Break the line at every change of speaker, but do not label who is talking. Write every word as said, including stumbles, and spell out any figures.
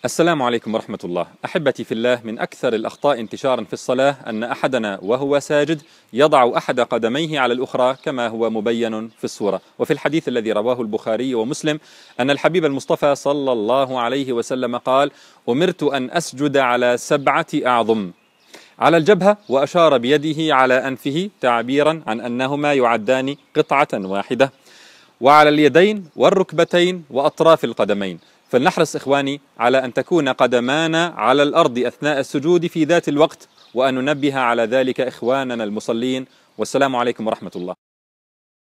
السلام عليكم ورحمة الله. أحبتي في الله، من أكثر الأخطاء انتشارا في الصلاة أن أحدنا وهو ساجد يضع أحد قدميه على الأخرى كما هو مبين في الصورة. وفي الحديث الذي رواه البخاري ومسلم أن الحبيب المصطفى صلى الله عليه وسلم قال: أمرت أن أسجد على سبعة أعظم، على الجبهة، وأشار بيده على أنفه تعبيرا عن أنهما يعدان قطعة واحدة، وعلى اليدين والركبتين وأطراف القدمين. فلنحرص إخواني على أن تكون قدمانا على الأرض أثناء السجود في ذات الوقت، وأن ننبه على ذلك إخواننا المصلين. والسلام عليكم ورحمة الله.